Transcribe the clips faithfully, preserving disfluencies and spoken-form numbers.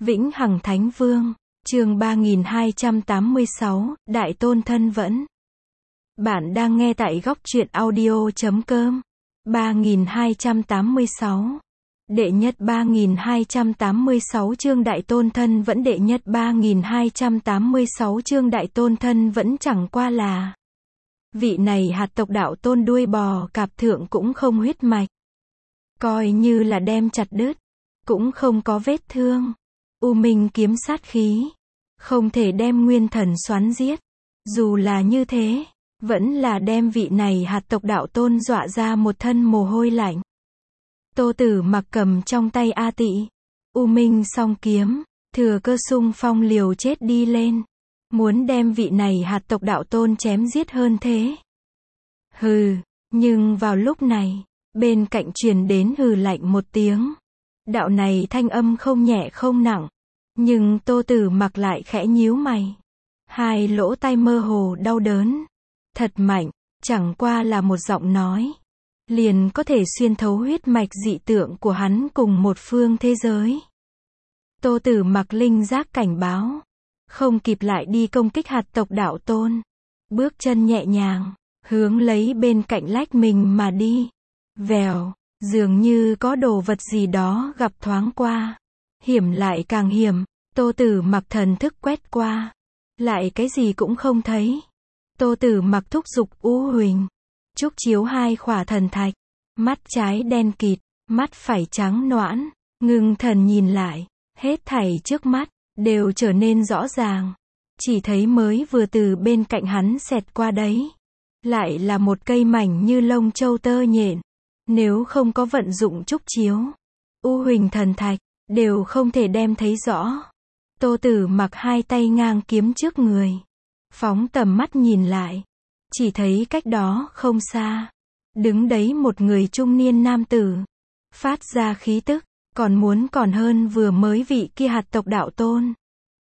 Vĩnh Hằng Thánh Vương, chương ba nghìn hai trăm tám mươi sáu, Đại Tôn Thân Vẫn. Bạn đang nghe tại góc truyện audio chấm com. ba nghìn hai trăm tám mươi sáu. Đệ nhất ba nghìn hai trăm tám mươi sáu chương Đại Tôn Thân Vẫn. Đệ nhất ba nghìn hai trăm tám mươi sáu chương Đại Tôn Thân Vẫn chẳng qua là vị này hạt tộc đạo tôn đuôi bò cạp thượng cũng không huyết mạch. Coi như là đem chặt đứt, cũng không có vết thương. U Minh kiếm sát khí, không thể đem nguyên thần xoắn giết. Dù là như thế, vẫn là đem vị này hạt tộc đạo tôn dọa ra một thân mồ hôi lạnh. Tô Tử Mặc cầm trong tay A Tị, U Minh song kiếm, thừa cơ xung phong liều chết đi lên, muốn đem vị này hạt tộc đạo tôn chém giết hơn thế. Hừ, nhưng vào lúc này, bên cạnh truyền đến hừ lạnh một tiếng. Đạo này thanh âm không nhẹ không nặng, nhưng Tô Tử Mặc lại khẽ nhíu mày. Hai lỗ tai mơ hồ đau đớn. Thật mạnh, chẳng qua là một giọng nói, liền có thể xuyên thấu huyết mạch dị tượng của hắn cùng một phương thế giới. Tô Tử Mặc linh giác cảnh báo, không kịp lại đi công kích hạt tộc đạo tôn. Bước chân nhẹ nhàng, hướng lấy bên cạnh lách mình mà đi. Vèo, dường như có đồ vật gì đó gặp thoáng qua. Hiểm lại càng hiểm, Tô Tử Mặc thần thức quét qua, lại cái gì cũng không thấy. Tô Tử Mặc thúc giục U Huỳnh, trúc chiếu hai khỏa thần thạch, mắt trái đen kịt, mắt phải trắng noãn, ngưng thần nhìn lại, hết thảy trước mắt đều trở nên rõ ràng. Chỉ thấy mới vừa từ bên cạnh hắn xẹt qua đấy, lại là một cây mảnh như lông châu tơ nhện. Nếu không có vận dụng trúc chiếu, U Huỳnh thần thạch đều không thể đem thấy rõ. Tô Tử Mặc hai tay ngang kiếm trước người, phóng tầm mắt nhìn lại, chỉ thấy cách đó không xa, đứng đấy một người trung niên nam tử, phát ra khí tức, còn muốn còn hơn vừa mới vị kia hạt tộc đạo tôn.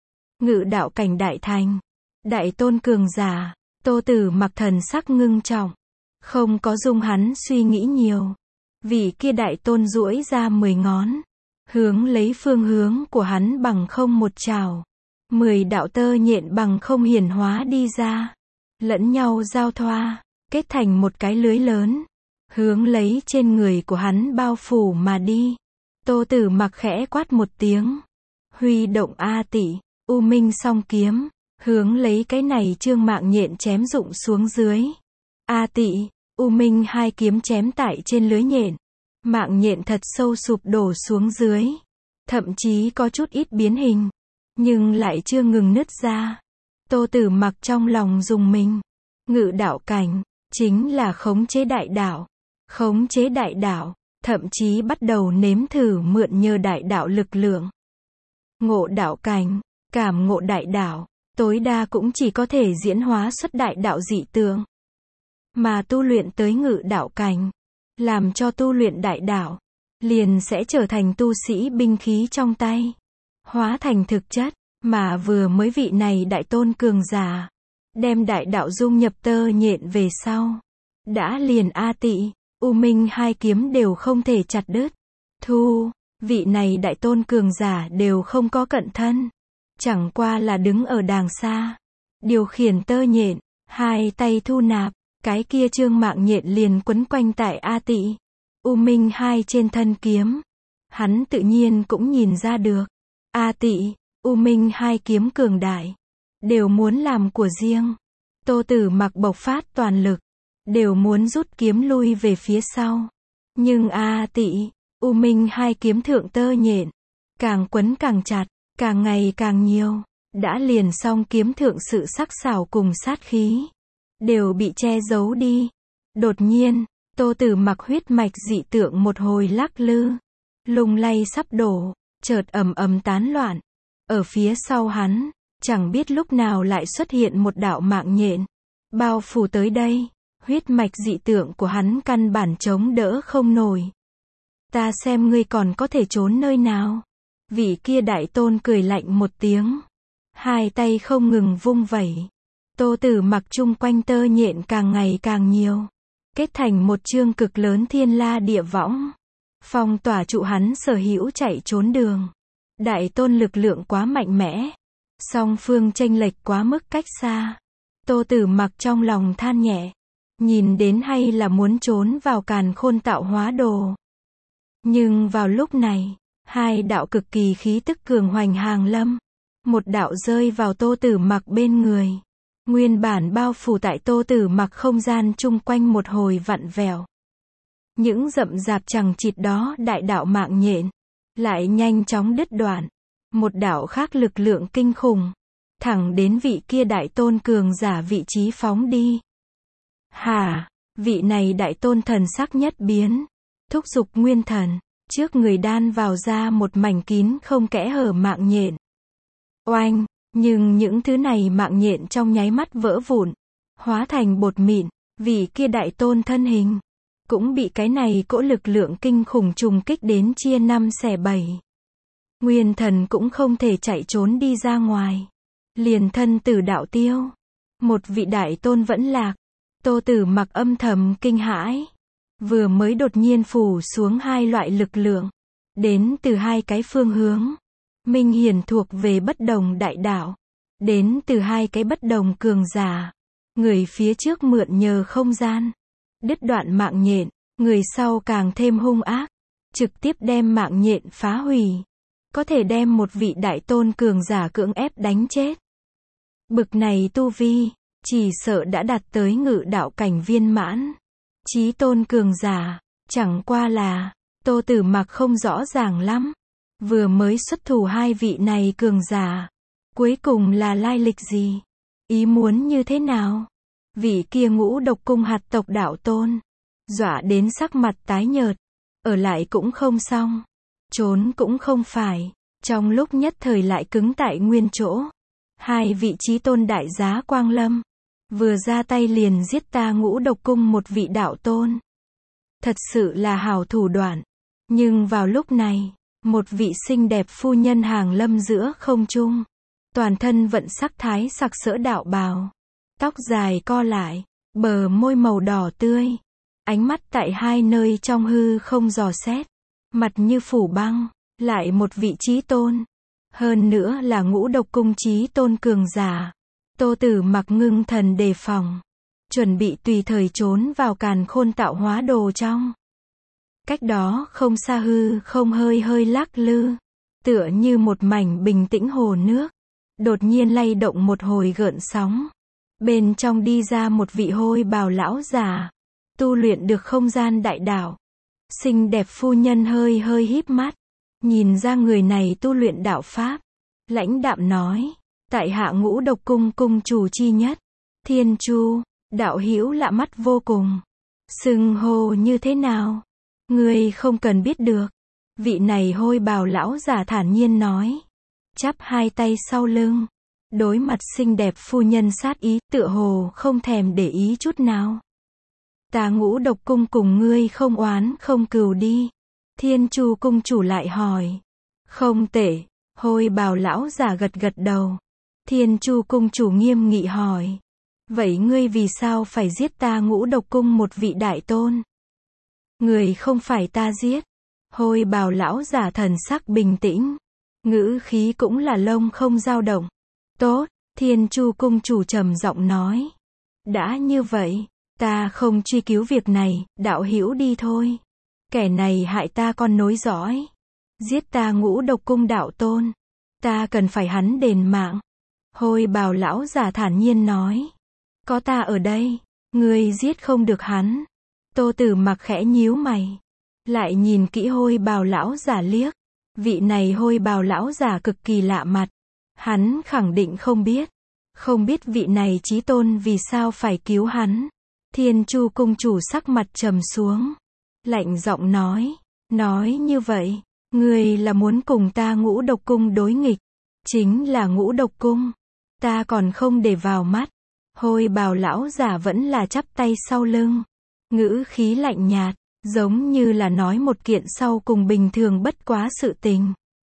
Ngự đạo cảnh đại thành, đại tôn cường giả. Tô Tử Mặc thần sắc ngưng trọng, không có dung hắn suy nghĩ nhiều. Vị kia đại tôn duỗi ra mười ngón, hướng lấy phương hướng của hắn bằng không một trảo. Mười đạo tơ nhện bằng không hiển hóa đi ra, lẫn nhau giao thoa, kết thành một cái lưới lớn, hướng lấy trên người của hắn bao phủ mà đi. Tô Tử Mặc khẽ quát một tiếng, huy động A Tị, U Minh song kiếm, hướng lấy cái này trương mạng nhện chém rụng xuống dưới. A Tị, U Minh hai kiếm chém tại trên lưới nhện, mạng nhện thật sâu sụp đổ xuống dưới, thậm chí có chút ít biến hình, nhưng lại chưa ngừng nứt ra. Tô Tử Mặc trong lòng rùng mình. Ngự đạo cảnh, chính là khống chế đại đạo. Khống chế đại đạo, thậm chí bắt đầu nếm thử mượn nhờ đại đạo lực lượng. Ngộ đạo cảnh, cảm ngộ đại đạo, tối đa cũng chỉ có thể diễn hóa xuất đại đạo dị tượng. Mà tu luyện tới ngự đạo cảnh, làm cho tu luyện đại đạo, liền sẽ trở thành tu sĩ binh khí trong tay, hóa thành thực chất. Mà vừa mới vị này đại tôn cường giả, đem đại đạo dung nhập tơ nhện về sau, đã liền A Tị, U Minh hai kiếm đều không thể chặt đứt. Thu, vị này đại tôn cường giả đều không có cận thân, chẳng qua là đứng ở đàng xa, điều khiển tơ nhện, hai tay thu nạp, cái kia trương mạng nhện liền quấn quanh tại A Tị, U Minh hai trên thân kiếm. Hắn tự nhiên cũng nhìn ra được, A Tị, U Minh hai kiếm cường đại, đều muốn làm của riêng. Tô Tử Mặc bộc phát toàn lực, đều muốn rút kiếm lui về phía sau. Nhưng A Tị, U Minh hai kiếm thượng tơ nhện, càng quấn càng chặt, càng ngày càng nhiều, đã liền song kiếm thượng sự sắc sảo cùng sát khí, đều bị che giấu đi. Đột nhiên, Tô Tử Mặc huyết mạch dị tượng một hồi lắc lư, lung lay sắp đổ, chợt ầm ầm tán loạn. Ở phía sau hắn, chẳng biết lúc nào lại xuất hiện một đạo mạng nhện, bao phủ tới đây. Huyết mạch dị tượng của hắn căn bản chống đỡ không nổi. Ta xem ngươi còn có thể trốn nơi nào. Vị kia đại tôn cười lạnh một tiếng, hai tay không ngừng vung vẩy. Tô Tử Mặc chung quanh tơ nhện càng ngày càng nhiều, kết thành một chương cực lớn thiên la địa võng, phong tỏa trụ hắn sở hữu chạy trốn đường. Đại tôn lực lượng quá mạnh mẽ. Song phương chênh lệch quá mức cách xa. Tô Tử Mặc trong lòng than nhẹ. Nhìn đến hay là muốn trốn vào càn khôn tạo hóa đồ. Nhưng vào lúc này, hai đạo cực kỳ khí tức cường hoành hàng lâm. Một đạo rơi vào Tô Tử Mặc bên người. Nguyên bản bao phủ tại Tô Tử Mặc không gian chung quanh một hồi vặn vẹo. Những rậm rạp chằng chịt đó đại đạo mạng nhện. Lại nhanh chóng đứt đoạn. Một đạo khác lực lượng kinh khủng. Thẳng đến vị kia đại tôn cường giả vị trí phóng đi. Hả, vị này đại tôn thần sắc nhất biến. Thúc giục nguyên thần. Trước người đan vào ra một mảnh kín không kẽ hở mạng nhện. Oanh, nhưng những thứ này mạng nhện trong nháy mắt vỡ vụn. Hóa thành bột mịn. Vị kia đại tôn thân hình. Cũng bị cái này cỗ lực lượng kinh khủng trùng kích đến chia năm xẻ bảy. Nguyên thần cũng không thể chạy trốn đi ra ngoài. Liền thân tử đạo tiêu. Một vị đại tôn vẫn lạc. Tô Tử Mặc âm thầm kinh hãi. Vừa mới đột nhiên phủ xuống hai loại lực lượng. Đến từ hai cái phương hướng. Minh hiển thuộc về bất đồng đại đạo. Đến từ hai cái bất đồng cường giả. Người phía trước mượn nhờ không gian. Đứt đoạn mạng nhện. Người sau càng thêm hung ác. Trực tiếp đem mạng nhện phá hủy. Có thể đem một vị đại tôn cường giả cưỡng ép đánh chết. Bực này tu vi, chỉ sợ đã đạt tới ngự đạo cảnh viên mãn. Chí tôn cường giả, chẳng qua là, Tô Tử Mặc không rõ ràng lắm. Vừa mới xuất thủ hai vị này cường giả. Cuối cùng là lai lịch gì? Ý muốn như thế nào? Vị kia Ngũ Độc Cung hạt tộc đạo tôn. Dọa đến sắc mặt tái nhợt. Ở lại cũng không xong. Trốn cũng không phải. Trong lúc nhất thời lại cứng tại nguyên chỗ. Hai vị chí tôn đại giá quang lâm. Vừa ra tay liền giết ta Ngũ Độc Cung một vị đạo tôn. Thật sự là hào thủ đoạn. Nhưng vào lúc này, một vị xinh đẹp phu nhân hàng lâm giữa không trung. Toàn thân vận sắc thái sặc sỡ đạo bào. Tóc dài co lại, bờ môi màu đỏ tươi. Ánh mắt tại hai nơi trong hư không dò xét. Mặt như phủ băng, lại một vị chí tôn. Hơn nữa là Ngũ Độc Cung chí tôn cường giả. Tô Tử Mặc ngưng thần đề phòng. Chuẩn bị tùy thời trốn vào càn khôn tạo hóa đồ trong. Cách đó không xa hư không hơi hơi lắc lư. Tựa như một mảnh bình tĩnh hồ nước. Đột nhiên lay động một hồi gợn sóng. Bên trong đi ra một vị hôi bào lão già. Tu luyện được không gian đại đạo. Xinh đẹp phu nhân hơi hơi híp mắt. Nhìn ra người này tu luyện đạo pháp. Lãnh đạm nói. Tại hạ Ngũ Độc Cung cung chủ chi nhất. Thiên Chu, đạo hữu lạ mắt vô cùng. Xưng hô như thế nào? Ngươi không cần biết được. Vị này hôi bào lão già thản nhiên nói. Chắp hai tay sau lưng. Đối mặt xinh đẹp phu nhân sát ý, tựa hồ không thèm để ý chút nào. Ta Ngũ Độc Cung cùng ngươi không oán không cừu đi. Thiên Chu cung chủ lại hỏi. Không tệ, hôi bào lão già gật gật đầu. Thiên Chu cung chủ nghiêm nghị hỏi. Vậy ngươi vì sao phải giết ta Ngũ Độc Cung một vị đại tôn? Người không phải ta giết. Hôi bào lão già thần sắc bình tĩnh. Ngữ khí cũng là lông không dao động. Tốt, Thiên Chu cung chủ trầm giọng nói. Đã như vậy, ta không truy cứu việc này, đạo hữu đi thôi. Kẻ này hại ta con nối dõi. Giết ta Ngũ Độc Cung đạo tôn. Ta cần phải hắn đền mạng. Hôi bào lão già thản nhiên nói. Có ta ở đây, ngươi giết không được hắn. Tô Tử Mặc khẽ nhíu mày. Lại nhìn kỹ hôi bào lão già liếc. Vị này hôi bào lão già cực kỳ lạ mặt. Hắn khẳng định không biết. Không biết vị này chí tôn vì sao phải cứu hắn. Thiên Chu cung chủ sắc mặt trầm xuống. Lạnh giọng nói. Nói như vậy, ngươi là muốn cùng ta Ngũ Độc Cung đối nghịch. Chính là Ngũ Độc Cung. Ta còn không để vào mắt. Hôi bào lão già vẫn là chắp tay sau lưng. Ngữ khí lạnh nhạt, giống như là nói một kiện sau cùng bình thường bất quá sự tình.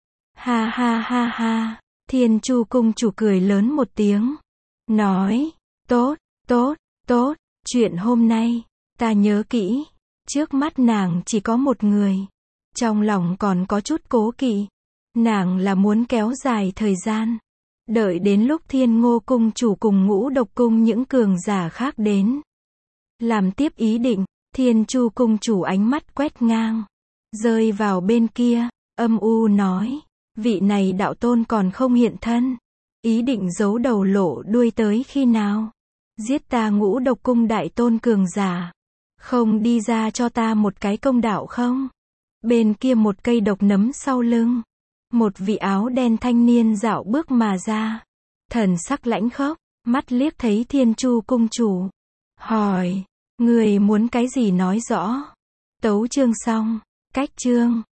Ha ha ha ha, Thiên Chu cung chủ cười lớn một tiếng. Nói, tốt, tốt, tốt, chuyện hôm nay, ta nhớ kỹ. Trước mắt nàng chỉ có một người. Trong lòng còn có chút cố kỵ. Nàng là muốn kéo dài thời gian. Đợi đến lúc Thiên Ngô cung chủ cùng Ngũ Độc cung những cường giả khác đến. Làm tiếp ý định, Thiên Chu cung chủ ánh mắt quét ngang. Rơi vào bên kia, âm u nói. Vị này đạo tôn còn không hiện thân. Ý định giấu đầu lộ đuôi tới khi nào? Giết ta Ngũ Độc cung đại tôn cường giả. Không đi ra cho ta một cái công đạo không? Bên kia một cây độc nấm sau lưng. Một vị áo đen thanh niên dạo bước mà ra. Thần sắc lãnh khốc, mắt liếc thấy Thiên Chu cung chủ. Hỏi, người muốn cái gì nói rõ? Tấu chương xong, cách chương.